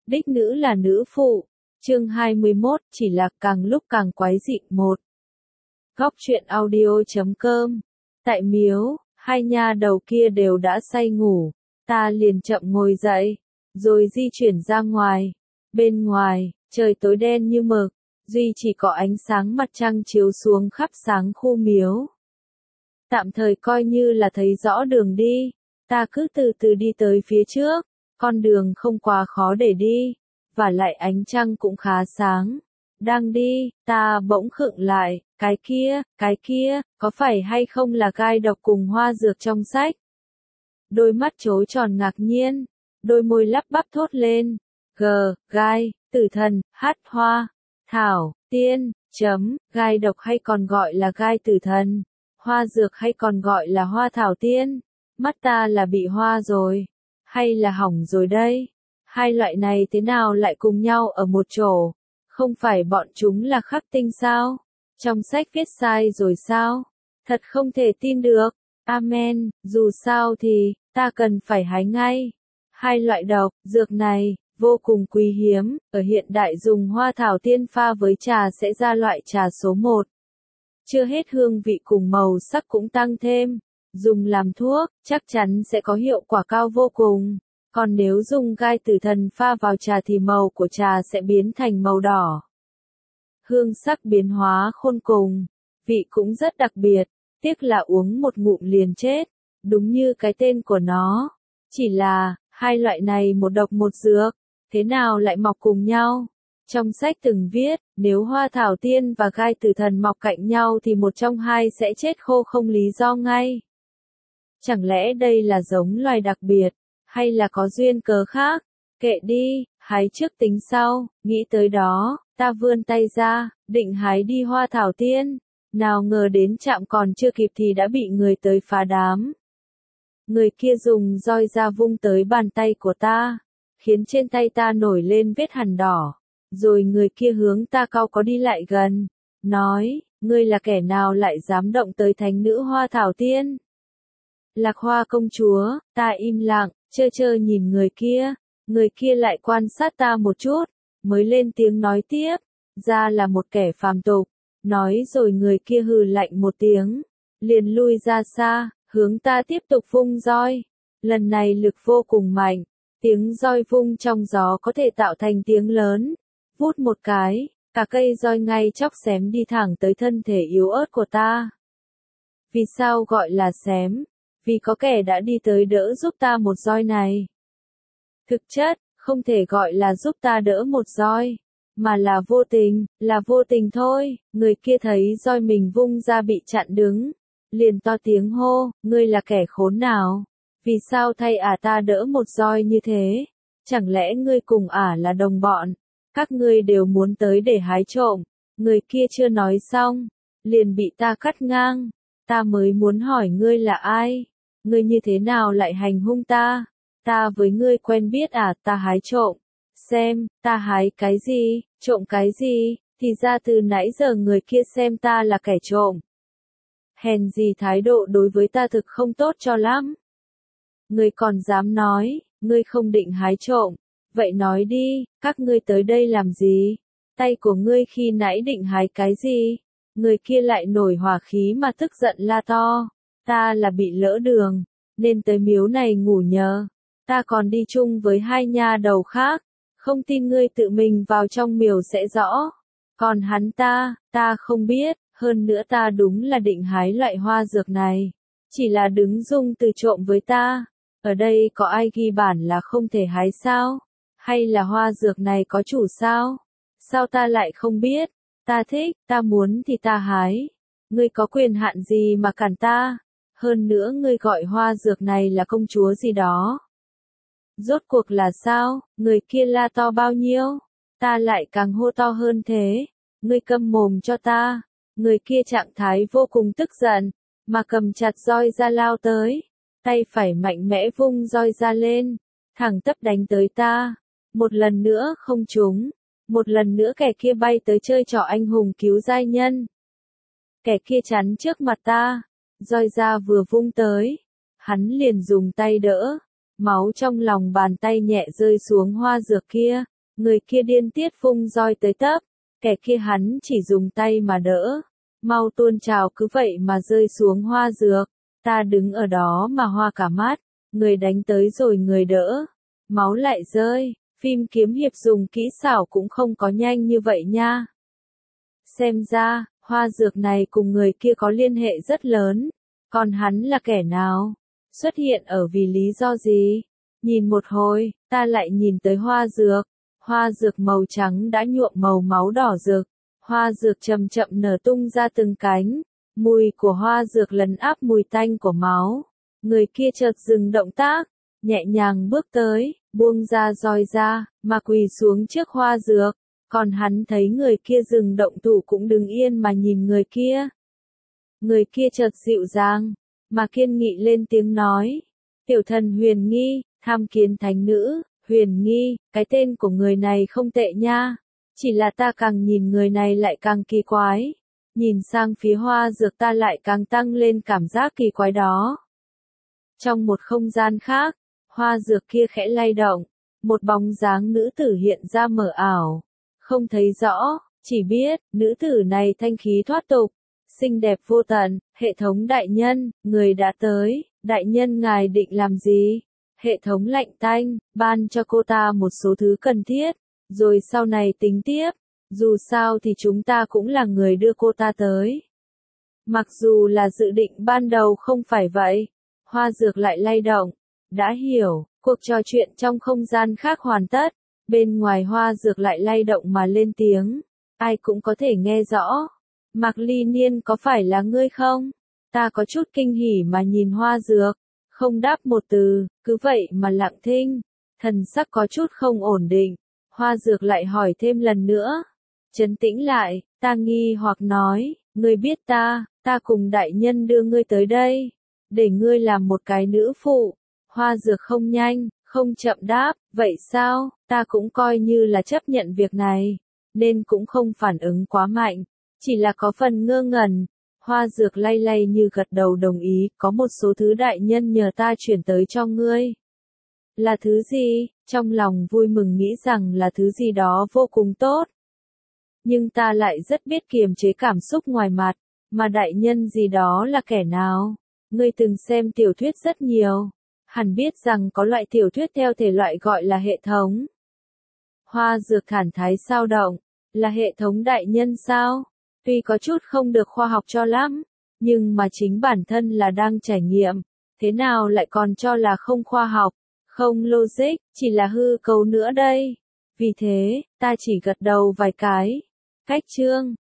Đích nữ là nữ phụ. Chương 21, chỉ là càng lúc càng quái dị. 1. Góc truyện audio.com. Tại miếu, hai nha đầu kia đều đã say ngủ, ta liền chậm ngồi dậy, rồi di chuyển ra ngoài. Bên ngoài, trời tối đen như mực, duy chỉ có ánh sáng mặt trăng chiếu xuống khắp sáng khu miếu. Tạm thời coi như là thấy rõ đường đi, ta cứ từ từ đi tới phía trước, con đường không quá khó để đi, và lại ánh trăng cũng khá sáng. Đang đi, ta bỗng khựng lại, cái kia, có phải hay không là gai độc cùng hoa dược trong sách? Đôi mắt trố tròn ngạc nhiên, đôi môi lắp bắp thốt lên, gai, tử thần, hoa, thảo, tiên, gai độc hay còn gọi là gai tử thần, hoa dược hay còn gọi là hoa thảo tiên, mắt ta là bị hoa rồi, hay là hỏng rồi đây? Hai loại này thế nào lại cùng nhau ở một chỗ? Không phải bọn chúng là khắc tinh sao? Trong sách viết sai rồi sao? Thật không thể tin được. Amen, dù sao thì, ta cần phải hái ngay. Hai loại độc, dược này, vô cùng quý hiếm, ở hiện đại dùng hoa thảo tiên pha với trà sẽ ra loại trà số 1. Chưa hết hương vị cùng màu sắc cũng tăng thêm. Dùng làm thuốc, chắc chắn sẽ có hiệu quả cao vô cùng. Còn nếu dùng gai tử thần pha vào trà thì màu của trà sẽ biến thành màu đỏ. Hương sắc biến hóa khôn cùng, vị cũng rất đặc biệt, tiếc là uống một ngụm liền chết, đúng như cái tên của nó. Chỉ là, hai loại này một độc một dược, thế nào lại mọc cùng nhau? Trong sách từng viết, nếu hoa thảo tiên và gai tử thần mọc cạnh nhau thì một trong hai sẽ chết khô không lý do ngay. Chẳng lẽ đây là giống loài đặc biệt, hay là có duyên cớ khác? Kệ đi, hái trước tính sau, nghĩ tới đó, ta vươn tay ra, định hái đi hoa thảo tiên. Nào ngờ đến chạm còn chưa kịp thì đã bị người tới phá đám. Người kia dùng roi ra vung tới bàn tay của ta, khiến trên tay ta nổi lên vết hằn đỏ. Rồi người kia hướng ta cau có đi lại gần, nói, ngươi là kẻ nào lại dám động tới thánh nữ hoa thảo tiên? Lạc Hoa công chúa, ta im lặng, trơ nhìn người kia lại quan sát ta một chút, mới lên tiếng nói tiếp, ra là một kẻ phàm tục, nói rồi người kia hừ lạnh một tiếng, liền lui ra xa, hướng ta tiếp tục vung roi, lần này lực vô cùng mạnh, tiếng roi vung trong gió có thể tạo thành tiếng lớn, vút một cái, cả cây roi ngay chóc xém đi thẳng tới thân thể yếu ớt của ta. Vì sao gọi là xém? Vì có kẻ đã đi tới đỡ giúp ta một roi này. Thực chất, không thể gọi là giúp ta đỡ một roi, mà là vô tình thôi. Người kia thấy roi mình vung ra bị chặn đứng, liền to tiếng hô, ngươi là kẻ khốn nào? Vì sao thay ta đỡ một roi như thế? Chẳng lẽ ngươi cùng là đồng bọn? Các ngươi đều muốn tới để hái trộm. Người kia chưa nói xong, liền bị ta cắt ngang. Ta mới muốn hỏi ngươi là ai? Ngươi như thế nào lại hành hung ta? Ta với ngươi quen biết ta hái trộm. Xem, ta hái cái gì, trộm cái gì, thì ra từ nãy giờ người kia xem ta là kẻ trộm. Hèn gì thái độ đối với ta thực không tốt cho lắm. Ngươi còn dám nói, ngươi không định hái trộm. Vậy nói đi, các ngươi tới đây làm gì? Tay của ngươi khi nãy định hái cái gì? Người kia lại nổi hỏa khí mà tức giận la to. Ta là bị lỡ đường, nên tới miếu này ngủ nhờ. Ta còn đi chung với hai nha đầu khác. Không tin ngươi tự mình vào trong miếu sẽ rõ. Còn hắn ta không biết, hơn nữa ta đúng là định hái loại hoa dược này. Chỉ là đứng dung từ trộm với ta. Ở đây có ai ghi bản là không thể hái sao? Hay là hoa dược này có chủ sao? Sao ta lại không biết? Ta thích, ta muốn thì ta hái. Ngươi có quyền hạn gì mà cản ta? Hơn nữa ngươi gọi hoa dược này là công chúa gì đó. Rốt cuộc là sao? Người kia la to bao nhiêu? Ta lại càng hô to hơn thế. Ngươi câm mồm cho ta. Người kia trạng thái vô cùng tức giận, mà cầm chặt roi ra lao tới. Tay phải mạnh mẽ vung roi ra lên, thẳng tắp đánh tới ta. Một lần nữa không trúng. Một lần nữa kẻ kia bay tới chơi trò anh hùng cứu giai nhân. Kẻ kia chắn trước mặt ta. Roi ra vừa vung tới. Hắn liền dùng tay đỡ. Máu trong lòng bàn tay nhẹ rơi xuống hoa dược kia. Người kia điên tiết vung roi tới tấp, kẻ kia hắn chỉ dùng tay mà đỡ. Mau tuôn trào cứ vậy mà rơi xuống hoa dược, ta đứng ở đó mà hoa cả mắt, người đánh tới rồi người đỡ, máu lại rơi, phim kiếm hiệp dùng kỹ xảo cũng không có nhanh như vậy nha. Xem ra, hoa dược này cùng người kia có liên hệ rất lớn, còn hắn là kẻ nào? Xuất hiện ở vì lý do gì? Nhìn một hồi, ta lại nhìn tới hoa dược màu trắng đã nhuộm màu máu đỏ rực. Hoa dược chậm chậm nở tung ra từng cánh, mùi của hoa dược lấn áp mùi tanh của máu. Người kia chợt dừng động tác, nhẹ nhàng bước tới, buông ra roi ra, mà quỳ xuống trước hoa dược. Còn hắn thấy người kia dừng động thủ cũng đứng yên mà nhìn người kia. Người kia chợt dịu dàng, mà kiên nghị lên tiếng nói. Tiểu thần Huyền Nghi, tham kiến thánh nữ, Huyền Nghi, cái tên của người này không tệ nha. Chỉ là ta càng nhìn người này lại càng kỳ quái. Nhìn sang phía hoa dược ta lại càng tăng lên cảm giác kỳ quái đó. Trong một không gian khác, hoa dược kia khẽ lay động. Một bóng dáng nữ tử hiện ra mờ ảo. Không thấy rõ, chỉ biết, nữ tử này thanh khí thoát tục. Xinh đẹp vô tận, hệ thống đại nhân, người đã tới, đại nhân ngài định làm gì? Hệ thống lạnh tanh, ban cho cô ta một số thứ cần thiết. Rồi sau này tính tiếp, dù sao thì chúng ta cũng là người đưa cô ta tới. Mặc dù là dự định ban đầu không phải vậy, hoa dược lại lay động. Đã hiểu, cuộc trò chuyện trong không gian khác hoàn tất, bên ngoài hoa dược lại lay động mà lên tiếng. Ai cũng có thể nghe rõ. Mạc Ly Niên có phải là ngươi không? Ta có chút kinh hỉ mà nhìn hoa dược, không đáp một từ, cứ vậy mà lặng thinh, thần sắc có chút không ổn định. Hoa dược lại hỏi thêm lần nữa. Trấn tĩnh lại, ta nghi hoặc nói, ngươi biết ta cùng đại nhân đưa ngươi tới đây, để ngươi làm một cái nữ phụ. Hoa dược không nhanh, không chậm đáp, vậy sao, ta cũng coi như là chấp nhận việc này, nên cũng không phản ứng quá mạnh, chỉ là có phần ngơ ngẩn. Hoa dược lay lay như gật đầu đồng ý, có một số thứ đại nhân nhờ ta chuyển tới cho ngươi. Là thứ gì? Trong lòng vui mừng nghĩ rằng là thứ gì đó vô cùng tốt. Nhưng ta lại rất biết kiềm chế cảm xúc ngoài mặt, mà đại nhân gì đó là kẻ nào? Ngươi từng xem tiểu thuyết rất nhiều, hẳn biết rằng có loại tiểu thuyết theo thể loại gọi là hệ thống. Hoa dược thản thái sao động, là hệ thống đại nhân sao? Tuy có chút không được khoa học cho lắm, nhưng mà chính bản thân là đang trải nghiệm, thế nào lại còn cho là không khoa học, không logic, chỉ là hư cấu nữa đây. Vì thế, ta chỉ gật đầu vài cái. Cách chương